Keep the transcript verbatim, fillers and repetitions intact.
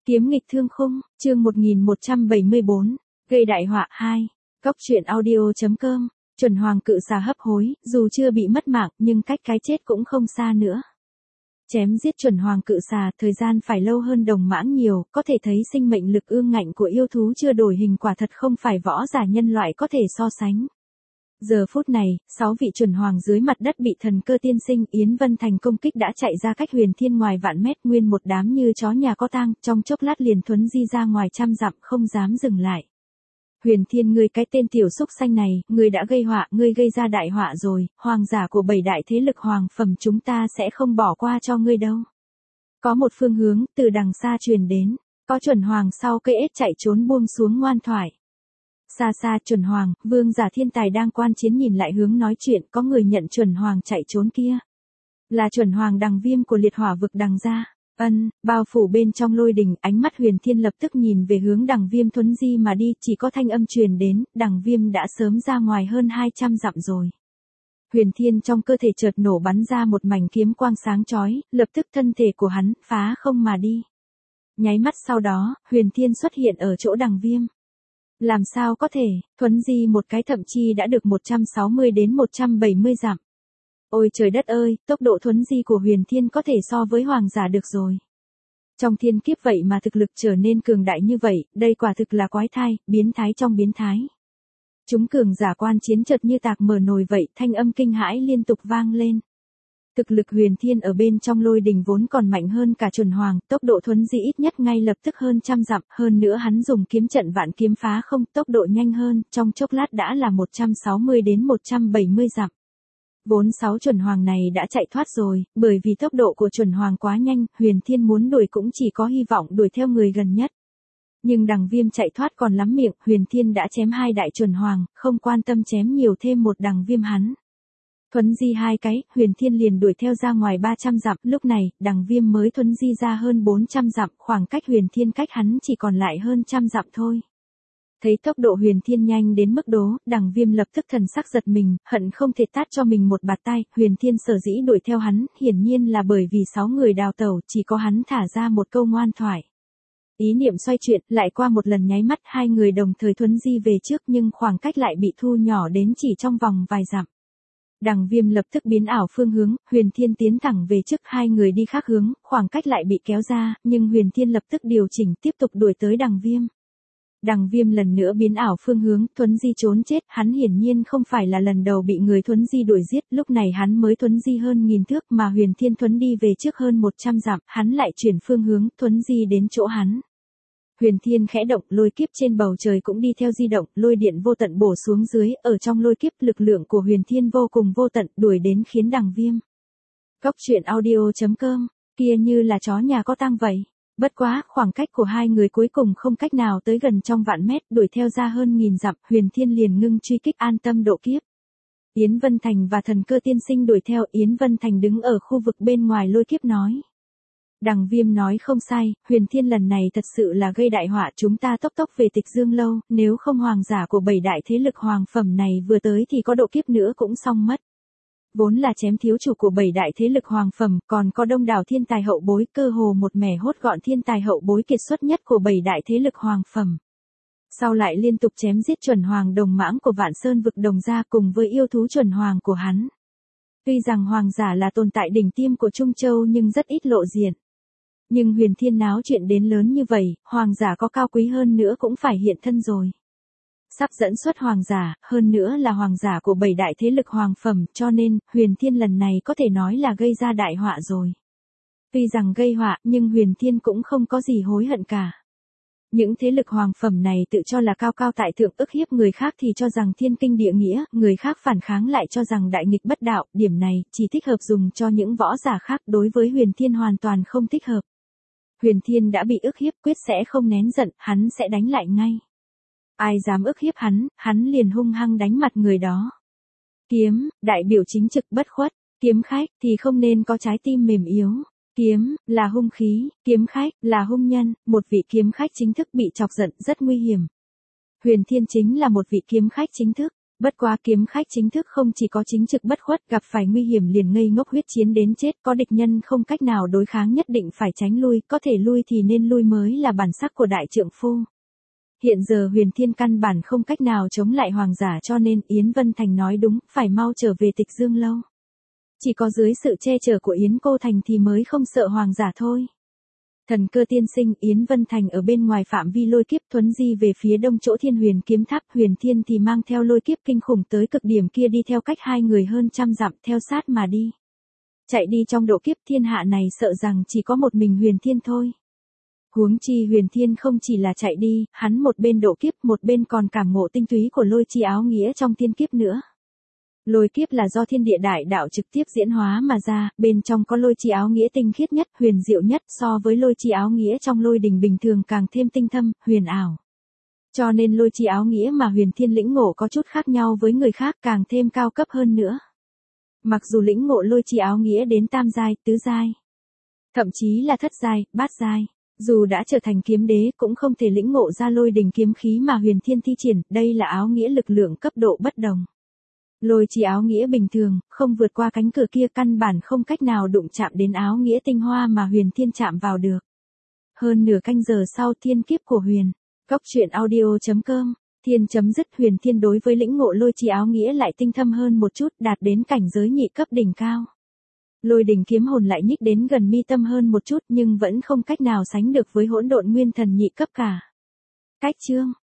Kiếm nghịch thương khung, chương một nghìn một trăm bảy mươi bốn, gây đại họa hai. Cóc truyện audio.com, chuẩn hoàng cự xà hấp hối, dù chưa bị mất mạng nhưng cách cái chết cũng không xa nữa. Chém giết chuẩn hoàng cự xà, thời gian phải lâu hơn đồng mãng nhiều, có thể thấy sinh mệnh lực ương ngạnh của yêu thú chưa đổi hình quả thật không phải võ giả nhân loại có thể so sánh. Giờ phút này, sáu vị chuẩn hoàng dưới mặt đất bị thần cơ tiên sinh Yến Vân Thành công kích đã chạy ra cách Huyền Thiên ngoài vạn mét, nguyên một đám như chó nhà có tang, trong chốc lát liền thuấn di ra ngoài trăm dặm không dám dừng lại. Huyền Thiên, ngươi cái tên tiểu súc xanh này, ngươi đã gây họa, ngươi gây ra đại họa rồi, hoàng giả của bảy đại thế lực hoàng phẩm chúng ta sẽ không bỏ qua cho ngươi đâu. Có một phương hướng từ đằng xa truyền đến, có chuẩn hoàng sau cây ếch chạy trốn buông xuống ngoan thoại. Xa xa chuẩn hoàng, vương giả thiên tài đang quan chiến nhìn lại hướng nói chuyện, có người nhận chuẩn hoàng chạy trốn kia. Là chuẩn hoàng Đằng Viêm của liệt hỏa vực Đằng gia. Ân, bao phủ bên trong lôi đình, ánh mắt Huyền Thiên lập tức nhìn về hướng Đằng Viêm thuấn di mà đi, chỉ có thanh âm truyền đến, Đằng Viêm đã sớm ra ngoài hơn hai trăm dặm rồi. Huyền Thiên trong cơ thể chợt nổ bắn ra một mảnh kiếm quang sáng chói, lập tức thân thể của hắn phá không mà đi. Nháy mắt sau đó, Huyền Thiên xuất hiện ở chỗ Đằng Viêm. Làm sao có thể, thuấn di một cái thậm chí đã được một trăm sáu mươi đến một trăm bảy mươi dặm. Ôi trời đất ơi, tốc độ thuấn di của Huyền Thiên có thể so với hoàng giả được rồi. Trong thiên kiếp vậy mà thực lực trở nên cường đại như vậy, đây quả thực là quái thai, biến thái trong biến thái. Chúng cường giả quan chiến chợt như tạc mở nồi vậy, thanh âm kinh hãi liên tục vang lên. Thực lực Huyền Thiên ở bên trong lôi đình vốn còn mạnh hơn cả chuẩn hoàng, tốc độ thuấn di ít nhất ngay lập tức hơn trăm dặm, hơn nữa hắn dùng kiếm trận vạn kiếm phá không, tốc độ nhanh hơn, trong chốc lát đã là một trăm sáu mươi đến một trăm bảy mươi dặm. Vốn sáu chuẩn hoàng này đã chạy thoát rồi, bởi vì tốc độ của chuẩn hoàng quá nhanh, Huyền Thiên muốn đuổi cũng chỉ có hy vọng đuổi theo người gần nhất. Nhưng Đằng Viêm chạy thoát còn lắm miệng, Huyền Thiên đã chém hai đại chuẩn hoàng, không quan tâm chém nhiều thêm một Đằng Viêm hắn. Thuấn di hai cái, Huyền Thiên liền đuổi theo ra ngoài ba trăm dặm, lúc này, Đằng Viêm mới thuấn di ra hơn bốn trăm dặm, khoảng cách Huyền Thiên cách hắn chỉ còn lại hơn trăm dặm thôi. Thấy tốc độ Huyền Thiên nhanh đến mức đó, Đằng Viêm lập tức thần sắc giật mình, hận không thể tát cho mình một bạt tai. Huyền Thiên sở dĩ đuổi theo hắn, hiển nhiên là bởi vì sáu người đào tẩu, chỉ có hắn thả ra một câu ngoan thoại. Ý niệm xoay chuyển, lại qua một lần nháy mắt, hai người đồng thời thuấn di về trước nhưng khoảng cách lại bị thu nhỏ đến chỉ trong vòng vài dặm. Đằng Viêm lập tức biến ảo phương hướng, Huyền Thiên tiến thẳng về trước, hai người đi khác hướng, khoảng cách lại bị kéo ra, nhưng Huyền Thiên lập tức điều chỉnh tiếp tục đuổi tới Đằng Viêm. Đằng Viêm lần nữa biến ảo phương hướng, thuấn di trốn chết, hắn hiển nhiên không phải là lần đầu bị người thuấn di đuổi giết, lúc này hắn mới thuấn di hơn nghìn thước mà Huyền Thiên thuấn đi về trước hơn một trăm dặm, hắn lại chuyển phương hướng, thuấn di đến chỗ hắn. Huyền Thiên khẽ động, lôi kiếp trên bầu trời cũng đi theo di động, lôi điện vô tận bổ xuống dưới, ở trong lôi kiếp lực lượng của Huyền Thiên vô cùng vô tận, đuổi đến khiến Đằng Viêm. Cóc truyện audio.com, kia như là chó nhà có tang vậy. Bất quá, khoảng cách của hai người cuối cùng không cách nào tới gần trong vạn mét, đuổi theo ra hơn nghìn dặm, Huyền Thiên liền ngưng truy kích an tâm độ kiếp. Yến Vân Thành và thần cơ tiên sinh đuổi theo, Yến Vân Thành đứng ở khu vực bên ngoài lôi kiếp nói. Đằng Viêm nói không sai, Huyền Thiên lần này thật sự là gây đại họa, chúng ta tốc tốc về Tịch Dương lâu, nếu không hoàng giả của bảy đại thế lực hoàng phẩm này vừa tới thì có độ kiếp nữa cũng xong mất. Vốn là chém thiếu chủ của bảy đại thế lực hoàng phẩm, còn có đông đảo thiên tài hậu bối, cơ hồ một mẻ hốt gọn thiên tài hậu bối kiệt xuất nhất của bảy đại thế lực hoàng phẩm. Sau lại liên tục chém giết chuẩn hoàng Đồng Mãng của Vạn Sơn vực Đồng gia cùng với yêu thú chuẩn hoàng của hắn. Tuy rằng hoàng giả là tồn tại đỉnh tiêm của Trung Châu nhưng rất ít lộ diện. Nhưng Huyền Thiên náo chuyện đến lớn như vậy, hoàng giả có cao quý hơn nữa cũng phải hiện thân rồi. Sắp dẫn xuất hoàng giả, hơn nữa là hoàng giả của bảy đại thế lực hoàng phẩm, cho nên, Huyền Thiên lần này có thể nói là gây ra đại họa rồi. Tuy rằng gây họa, nhưng Huyền Thiên cũng không có gì hối hận cả. Những thế lực hoàng phẩm này tự cho là cao cao tại thượng, ức hiếp người khác thì cho rằng thiên kinh địa nghĩa, người khác phản kháng lại cho rằng đại nghịch bất đạo, điểm này chỉ thích hợp dùng cho những võ giả khác, đối với Huyền Thiên hoàn toàn không thích hợp. Huyền Thiên đã bị ức hiếp, quyết sẽ không nén giận, hắn sẽ đánh lại ngay. Ai dám ức hiếp hắn, hắn liền hung hăng đánh mặt người đó. Kiếm, đại biểu chính trực bất khuất, kiếm khách thì không nên có trái tim mềm yếu. Kiếm, là hung khí, kiếm khách, là hung nhân, một vị kiếm khách chính thức bị chọc giận rất nguy hiểm. Huyền Thiên chính là một vị kiếm khách chính thức. Bất quá kiếm khách chính thức không chỉ có chính trực bất khuất, gặp phải nguy hiểm liền ngây ngốc huyết chiến đến chết, có địch nhân không cách nào đối kháng nhất định phải tránh lui, có thể lui thì nên lui mới là bản sắc của đại trượng phu. Hiện giờ Huyền Thiên căn bản không cách nào chống lại hoàng giả, cho nên Yến Vân Thành nói đúng, phải mau trở về Tịch Dương lâu. Chỉ có dưới sự che chở của Yến Cô Thành thì mới không sợ hoàng giả thôi. Thần Cơ tiên sinh, Yến Vân Thành ở bên ngoài phạm vi lôi kiếp, thuấn di về phía đông chỗ Thiên Huyền kiếm tháp, Huyền Thiên thì mang theo lôi kiếp kinh khủng tới cực điểm kia đi theo cách hai người hơn trăm dặm, theo sát mà đi. Chạy đi trong độ kiếp, thiên hạ này sợ rằng chỉ có một mình Huyền Thiên thôi. Huống chi Huyền Thiên không chỉ là chạy đi, hắn một bên độ kiếp, một bên còn cảm ngộ tinh túy của lôi chi áo nghĩa trong thiên kiếp nữa. Lôi kiếp là do thiên địa đại đạo trực tiếp diễn hóa mà ra, bên trong có lôi chi áo nghĩa tinh khiết nhất, huyền diệu nhất, so với lôi chi áo nghĩa trong lôi đình bình thường càng thêm tinh thâm, huyền ảo. Cho nên lôi chi áo nghĩa mà Huyền Thiên lĩnh ngộ có chút khác nhau với người khác, càng thêm cao cấp hơn nữa. Mặc dù lĩnh ngộ lôi chi áo nghĩa đến tam giai, tứ giai, thậm chí là thất giai, bát giai, dù đã trở thành kiếm đế cũng không thể lĩnh ngộ ra lôi đình kiếm khí mà Huyền Thiên thi triển, đây là áo nghĩa lực lượng cấp độ bất đồng. Lôi chi áo nghĩa bình thường, không vượt qua cánh cửa kia, căn bản không cách nào đụng chạm đến áo nghĩa tinh hoa mà Huyền Thiên chạm vào được. Hơn nửa canh giờ sau, thiên kiếp của Huyền. Góc truyện audio chấm com, thiên chấm dứt. Huyền Thiên đối với lĩnh ngộ lôi chi áo nghĩa lại tinh thâm hơn một chút, đạt đến cảnh giới nhị cấp đỉnh cao. Lôi đỉnh kiếm hồn lại nhích đến gần mi tâm hơn một chút, nhưng vẫn không cách nào sánh được với hỗn độn nguyên thần nhị cấp cả. Cách chương